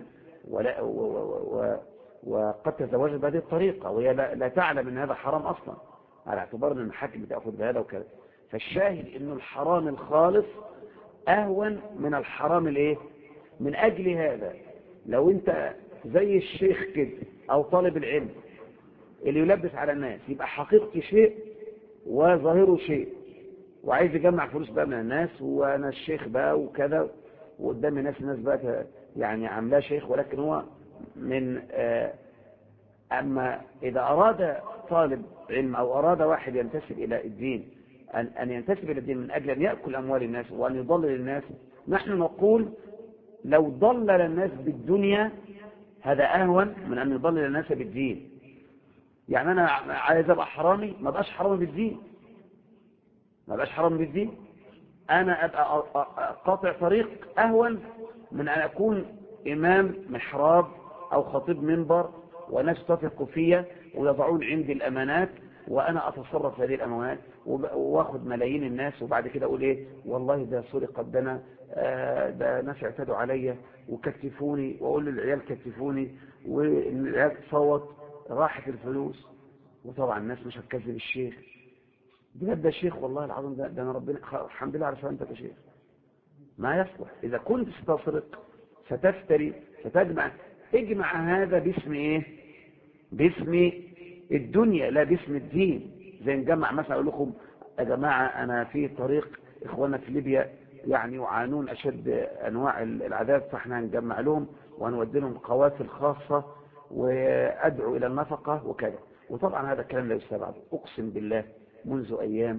وقد تزوجت بهذه الطريقة وهي لا تعلم أن هذا حرام أصلا، على اعتبار أن المحاكم بتأخذ بهذا وكذا. فالشاهد أنه الحرام الخالص أهون من الحرام الإيه؟ من أجل هذا لو أنت زي الشيخ كده أو طالب العلم اللي يلبس على الناس، يبقى حقيقتي شيء وظاهره شيء، وعايز يجمع فلوس بقى من الناس، وأنا الشيخ بقى وكذا، وقدام الناس بقى يعني عاملاه شيخ، ولكن هو من أما إذا أراد طالب علم أو أراد واحد ينتسب إلى الدين أن ينتسب إلى الدين من أجل أن يأكل أموال الناس وأن يضلل الناس، نحن نقول لو ضلل الناس بالدنيا هذا أهون من أن يضلل الناس بالدين. يعني أنا عايز أبقى حرامي، ما بقاش حرامي بالدين، ما بقاش حرامي بالدين. أنا أبقى قاطع طريق أهون من أن أكون إمام محراب أو خطيب منبر وناس تثق فيا ويضعون عندي الأمانات وأنا أتصرف هذه الأمانات وأخذ ملايين الناس، وبعد كده أقول إيه؟ والله ده سرقت، ده ناس اعتدوا عليا وكتفوني، وأقول للعيال كتفوني، والعيال تصوت، راحت الفلوس. وطبعا الناس مش هتكذب الشيخ، ده الشيخ والله العظيم، ده أنا ربنا الحمد لله على سلامتك يا شيخ. ما يصلح. إذا كنت ستسرق، ستفتري، اجمع هذا باسم إيه؟ باسم الدنيا لا باسم الدين. زي نجمع مثلا أقول لكم يا جماعة أنا في طريق إخواننا في ليبيا يعني يعانون أشد أنواع العذاب، فإحنا هنجمع لهم وهنودي لهم قوافل خاصة وأدعو إلى النفقة وكذا. وطبعا هذا الكلام لا يستبعد. أقسم بالله منذ أيام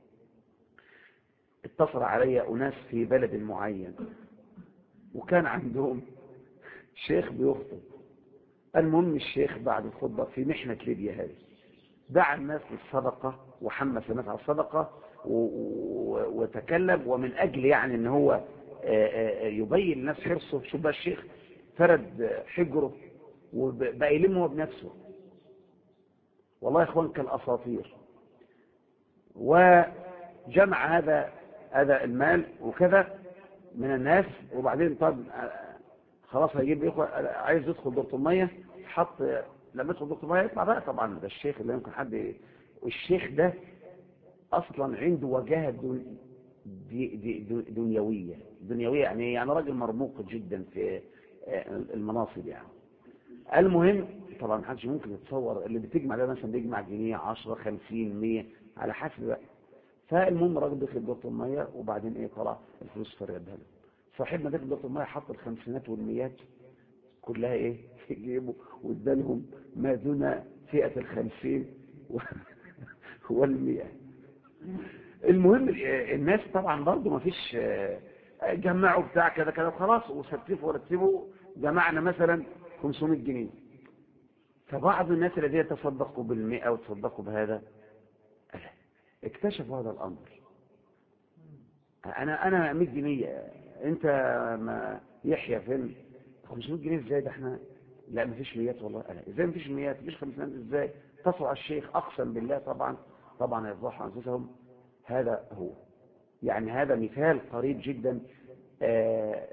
اتصل علي أناس في بلد معين وكان عندهم شيخ بيخطب. المهم الشيخ بعد الخطبة في محنة ليبيا هذه دعا الناس للصدقة وحمس الناس على الصدقة وتكلم، ومن أجل يعني أن هو يبين الناس حرصه. شوف بقى الشيخ فرد حجره وبقى يلمه بنفسه، والله يا إخوان كالأساطير. وجمع هذا المال وكذا من الناس، وبعدين طب خلاص هيجيب إخوة عايز يدخل دورة المية، حط لما يدخل دورة المية يطلع بقى. طبعا ده الشيخ اللي يمكن حد، والشيخ ده أصلا عنده وجاهة دنيوية يعني راجل مرموق جدا في المناصب يعني. المهم طبعا محدش ممكن يتصور اللي بتجمع ده مثلا بيجمع جنيه 10 50 100 على حسب بقى. فالمهم راجل دخل دورة المية وبعدين ايه طلع الفلوس فرقدها له. صاحبنا دخل دورة المية حط الخمسينات والميات كلها ايه في جيبه وادالهم ما دون فئة 50 والمئة. المهم الناس طبعا برضه ما فيش جمعوا بتاع كذا كذا وخلاص وستفوا ورتبوا، جمعنا مثلا 500 جنيه. فبعض الناس الذين تصدقوا بال100 وتصدقوا بهذا اكتشفوا هذا الامر. انا 100 جنيه، انت ما يحيى فين 500 جنيه ازاي؟ ده احنا لا ما فيش ميات والله. ازاي ما فيش ميات؟ ما فيش 500 ازاي؟ اتصلوا على الشيخ اقسم بالله طبعا يفضحوا انفسهم. هذا هو يعني هذا مثال قريب جدا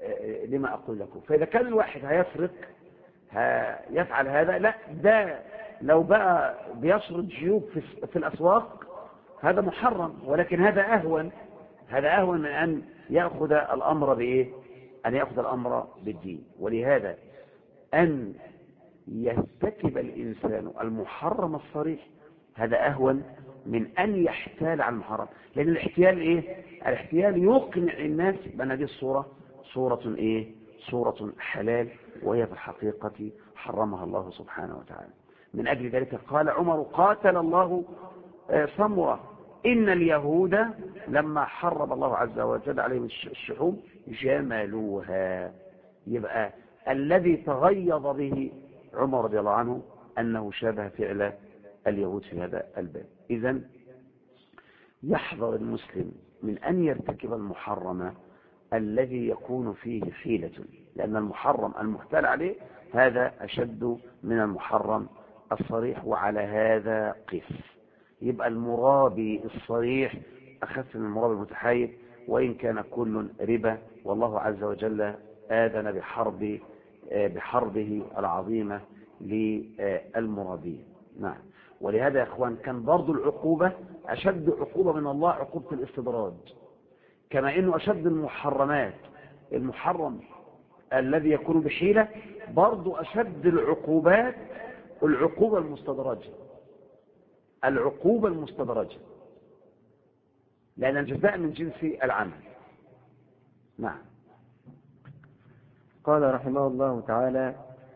لما اقول لكم. فاذا كان الواحد هيسرق يفعل هذا، لا ده لو بقى بيشرط جيوب في الأسواق هذا محرم، ولكن هذا أهون من أن يأخذ الأمر بإيه؟ أن يأخذ الأمر بالدين. ولهذا أن يرتكب الإنسان المحرم الصريح هذا أهون من أن يحتال على المحرم، لأن الاحتيال إيه؟ الاحتيال يقنع الناس بأن هذه الصورة صورة إيه؟ صورة حلال، وهي في الحقيقة حرمها الله سبحانه وتعالى. من أجل ذلك قال عمر قاتل الله سمرة إن اليهود لما حرم الله عز وجل عليهم الشحوم جملوها. يبقى الذي تغيظ به عمر رضي الله عنه أنه شابه فعل اليهود في هذا الباب. إذن يحذر المسلم من أن يرتكب المحرم الذي يكون فيه حيلة، لأن المحرم المحتال عليه هذا أشد من المحرم الصريح، وعلى هذا قس. يبقى المرابي الصريح أخف من المرابي المتحيل، وإن كان كل ربا، والله عز وجل آذن بحربه العظيمة للمرابين. نعم. ولهذا يا إخوان كان برضو العقوبة أشد عقوبة من الله عقوبة الاستدراج، كما إنه أشد المحرمات المحرم الذي يكون بحيلة، برضو أشد العقوبات العقوبة المستدرجة، لأن الجزاء من جنس العمل. نعم. قال رحمه الله تعالى: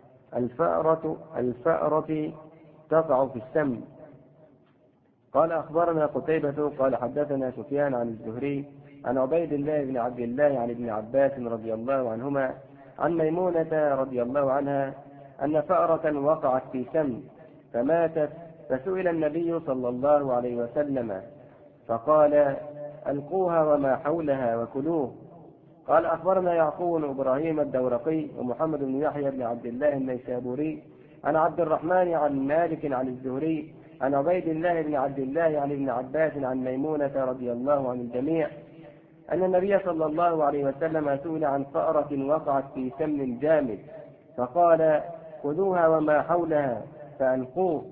الفأرة تقع في السمن. قال أخبرنا قتيبة قال حدثنا سفيان عن الزهري عن عبيد الله بن عبد الله عن ابن عباس رضي الله عنهما عن ميمونة رضي الله عنها أن فأرة وقعت في سمن فماتت، فسئل النبي صلى الله عليه وسلم فقال: ألقوها وما حولها وكلوه. قال أخبرنا يعقوب بن إبراهيم الدورقي ومحمد بن يحيى بن عبد الله النيسابوري عن عبد الرحمن عن مالك عن الزهري عن عبيد الله بن عبد الله عن ابن عباس عن ميمونة رضي الله عن الجميع أن النبي صلى الله عليه وسلم سئل عن فأرة وقعت في سمن جامد فقال: خذوها وما حولها فألقوه.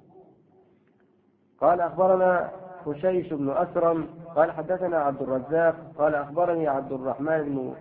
قال أخبرنا خشيش بن أسرم قال حدثنا عبد الرزاق قال أخبرني عبد الرحمن بن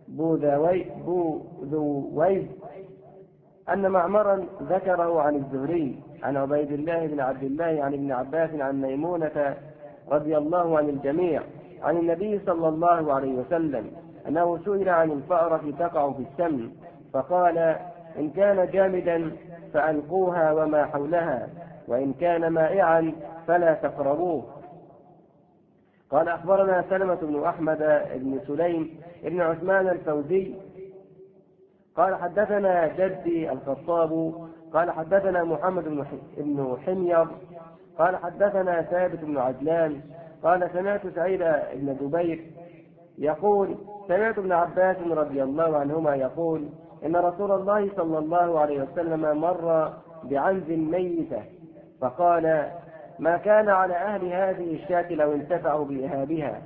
بوذويز أن معمرا ذكره عن الزهري عن عبيد الله بن عبد الله عن ابن عباس عن ميمونة رضي الله عن الجميع عن النبي صلى الله عليه وسلم أنه سئل عن الفأرة تقع في السمن فقال: إن كان جامدا فألقوها وما حولها، وإن كان مائعا فلا تقربوه. قال أخبرنا سلمة بن أحمد بن سليم بن عثمان الفوزي قال حدثنا جدي الخطاب قال حدثنا محمد بن حمير قال حدثنا ثابت بن عجلان قال سمعت سعيد بن جبير يقول: سمعت ابن عباس رضي الله عنهما يقول: إن رسول الله صلى الله عليه وسلم مر بعنز ميتة فقال: ما كان على أهل هذه الشاة لو انتفعوا بإهابها.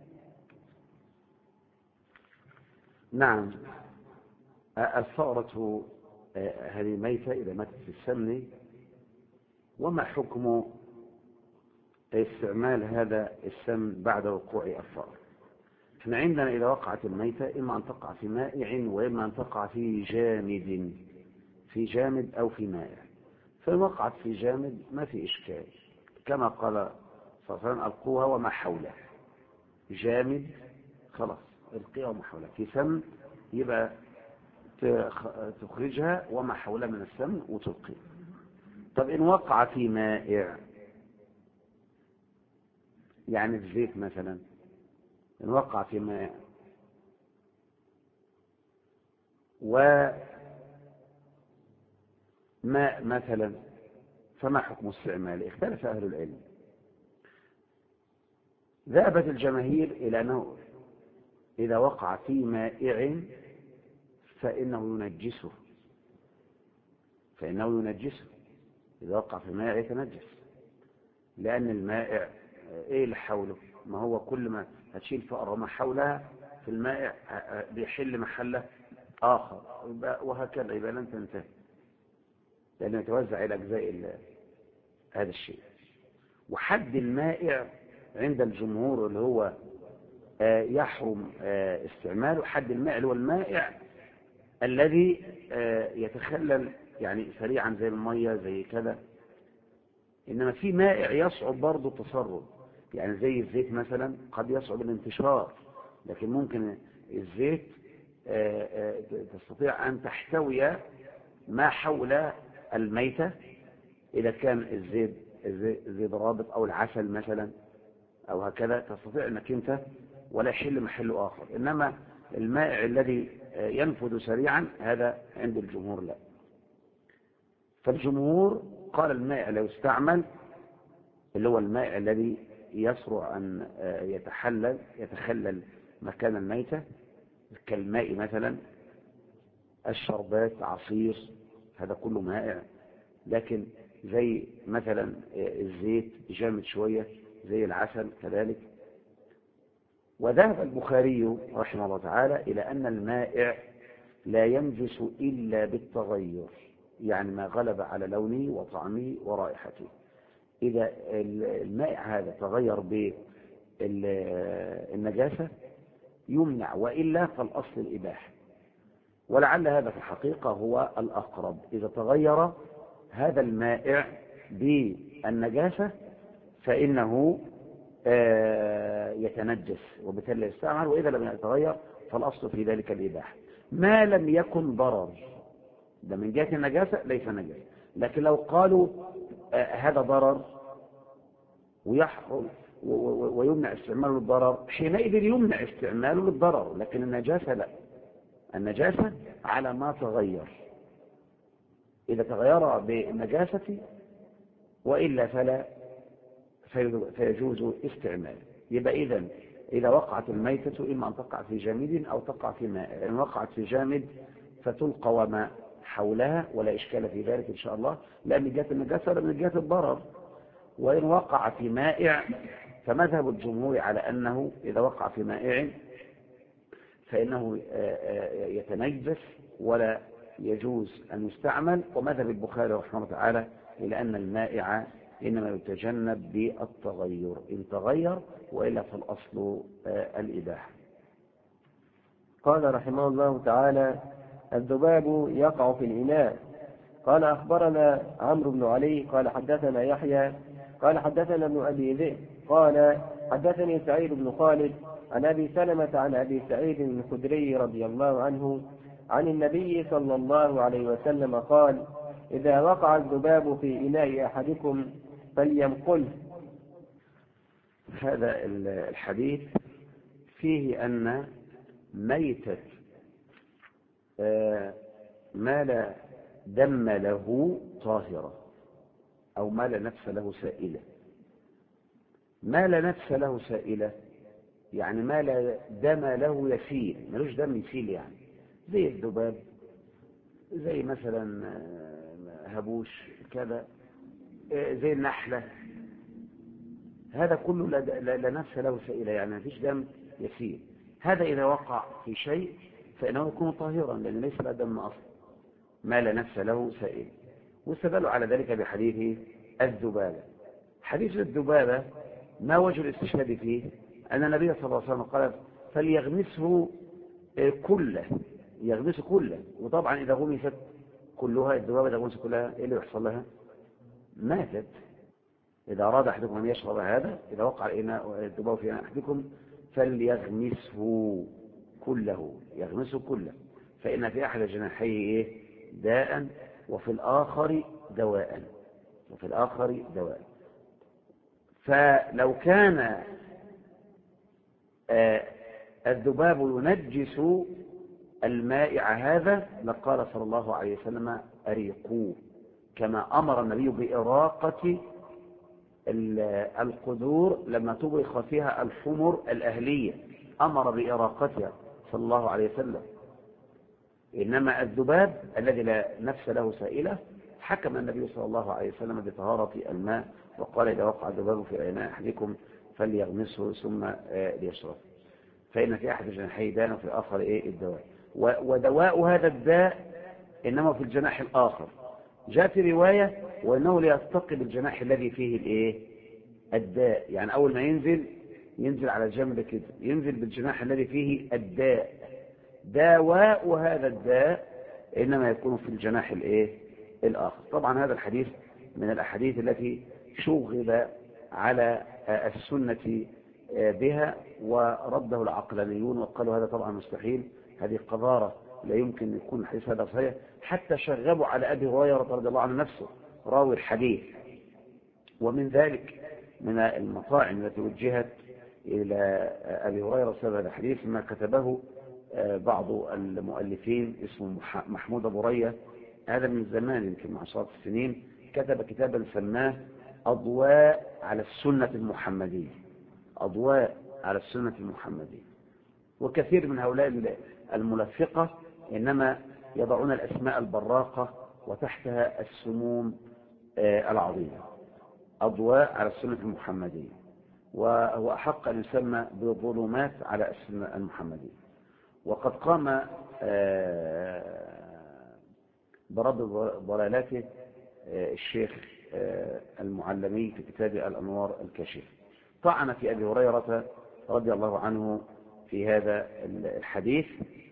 نعم. الفأرة هذه ميتة إذا ماتت في السمن، وما حكم استعمال هذا السمن بعد وقوع الفأر؟ احنا عندنا إذا وقعت الميتة إما أن تقع في مائع وإما أن تقع في جامد أو في مائع. فإن وقعت في جامد ما في إشكال، كما قال صلى الله عليه وسلم: ألقوها وما حولها. جامد خلاص القيها وما حولها. في سمن يبقى تخرجها وما حولها من السمن وتلقيها. طب إن وقع في مائع، يعني في زيت مثلا، إن وقع في ماء وماء مثلا، فما حكم استعماله؟ اختلف أهل العلم. ذهبت الجماهير إلى أنه إذا وقع في مائع فإنه ينجسه. إذا وقع في مائع يتنجس، لأن المائع إيه اللي حوله؟ ما هو كل ما هتشيل فأرة وما حولها في المائع بيحل محله آخر، وهكذا يبقى لن تنتهي، لأنه يتوزع إلى أجزاء هذا الشيء. وحد المائع عند الجمهور اللي هو يحرم استعماله، حد المائع اللي هو المائع الذي يتخلل يعني سريعا زي المية زي كذا. إنما في مائع يصعب برضه التصرف، يعني زي الزيت مثلا قد يصعب الانتشار، لكن ممكن الزيت تستطيع أن تحتوي ما حول الميتة إذا كان الزيت رابط أو العسل مثلا أو هكذا، تستطيع أنك أنت ولا يحل محل آخر. إنما المائع الذي ينفذ سريعا هذا عند الجمهور لا. فالجمهور قال المائع لو استعمل اللي هو المائع الذي يسرع أن يتخلل مكان الميتة كالماء مثلا، الشربات، عصير، هذا كله مائع. لكن زي مثلا الزيت جامد شوية زي العسل كذلك. وذهب البخاري رحمه الله تعالى إلى أن المائع لا ينجس إلا بالتغير، يعني ما غلب على لونه وطعمه ورائحته. إذا المائع هذا تغير بالنجاسة يمنع، وإلا فالأصل الإباحة. ولعل هذا في الحقيقة هو الأقرب. إذا تغير هذا المائع بالنجاسة فإنه يتنجس وبالتالي يستعمل، وإذا لم يتغير فالأصل في ذلك الإباحة ما لم يكن ضرر. ده من جهة النجاسة ليس نجاسة. لكن لو قالوا هذا ضرر ويحرم ويمنع استعماله للضرر، حينئذ يمنع استعماله للضرر. لكن النجاسة لا، النجاسة على ما تغير، إذا تغير بالنجاسة وإلا فلا فيجوز استعماله. يبقى إذا وقعت الميتة إما أن تقع في جامد أو تقع في ماء. إن وقعت في جامد فتلقى وما حولها ولا إشكال في ذلك إن شاء الله، لا من جهة النجاسة ولا من جهة الضرر. وإن وقع في مائع فمذهب الجمهور على أنه إذا وقع في مائع فإنه يتنجس ولا يجوز أن يستعمل. ومذهب البخاري رحمه الله تعالى إلى أن المائع إنما يتجنب بالتغير، إن تغير، وإلا فالأصل الإباحة. قال رحمه الله تعالى: الذباب يقع في الإناء. قال أخبرنا عمرو بن علي قال حدثنا يحيى قال حدثنا ابن أبي ذئب قال حدثني سعيد بن خالد عن أبي سلمة عن أبي سعيد الخدري رضي الله عنه عن النبي صلى الله عليه وسلم قال: إذا وقع الذباب في إناء أحدكم فلينقله. هذا الحديث فيه أن ميتة ما لا دم له طاهرة أو ما لا نفس له سائلة. ما لا نفس له سائلة يعني ما لا دم له يسيل، ملوش دم يسيل، يعني زي الذباب، زي مثلا هبوش كذا، زي النحلة، هذا كله لا نفس له سائلة، يعني ما فيش دم يسيل. هذا إذا وقع في شيء فإنه يكون طاهرا لأن ليس له دم أصلا، ما لا نفس له سائل. واستدلوا على ذلك بحديث الذبابة. حديث الذبابة ما وجه الاستشهاد فيه؟ أن النبي صلى الله عليه وسلم قال: فليغمسه كله، يغمسه كله. وطبعا إذا غمست كلها الذبابة، إذا غمست كلها إيه اللي يحصل لها؟ ماتت. إذا أراد أحدكم أن يشرب هذا، إذا وقع الذباب في إناء أحدكم فليغمسه كله، يغمسه كله، فإن في أحد جناحيه داء وفي الآخر دواء، وفي الآخر دواء. فلو كان الذباب ينجس المائع هذا لقال صلى الله عليه وسلم: أريقوه، كما أمر النبي بإراقة القدور لما طبخ فيها الحمر الأهلية، أمر بإراقتها صلى الله عليه وسلم. إنما الذباب الذي لا نفس له سائلة حكم النبي صلى الله عليه وسلم بطهارة الماء وقال: إذا وقع الذباب في إناء أحدكم فليغمسه ثم ليشرب، فإن في أحد جناحيه داء وفي الآخر الدواء. ودواء هذا الداء إنما في الجناح الآخر، جاء في رواية وأنه ليستقي بالجناح الذي فيه الإيه؟ الداء. يعني أول ما ينزل على جنب كده، ينزل بالجناح الذي فيه الداء. دواء هذا الداء إنما يكون في الجناح الإيه؟ الآخر. طبعا هذا الحديث من الأحاديث التي شغل على السنة بها ورده العقلانيون وقالوا هذا طبعا مستحيل، هذه قذارة، لا يمكن يكون الحديث هذا صحيح. حتى شغبوا على أبي هريرة رضي الله عنه نفسه راوي الحديث. ومن ذلك من المطاعن التي وجهت إلى أبي هريرة بسبب هذا الحديث ما كتبه بعض المؤلفين اسمه محمود أبو رية، هذا من زمان يمكن من عشرات السنين، كتب كتابا سماه أضواء على السنة المحمدية. أضواء على السنة المحمدية. وكثير من هؤلاء الملفقة إنما يضعون الأسماء البراقة وتحتها السموم العظيمة. أضواء على السنة المحمدية، وهو أحق أن يسمى بظلمات على السنة المحمدية. وقد قام برد ضلالاته الشيخ المعلمي في كتاب الأنوار الكاشفة، طعن في أبي هريرة رضي الله عنه في هذا الحديث.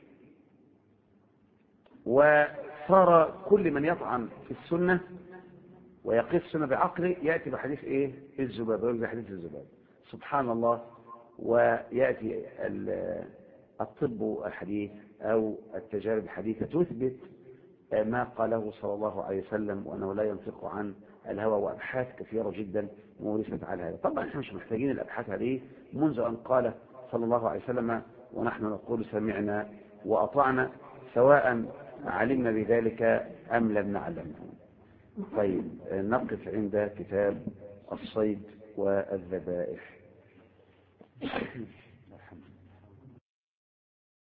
وصار كل من يطعن في السنة ويقيس السنة بعقله يأتي بحديث إيه؟ الذباب، ويقول حديث الذباب. سبحان الله. ويأتي الطب الحديث أو التجارب الحديثة تثبت ما قاله صلى الله عليه وسلم وأنه لا ينطق عن الهوى، وأبحاث كثيرة جدا مورثت على هذا. طبعا احنا مش محتاجين الأبحاث هذه منذ أن قال صلى الله عليه وسلم ونحن نقول سمعنا وأطعنا، سواء علمنا بذلك أم لم نعلم. طيب نقف عند كتاب الصيد والذبائح.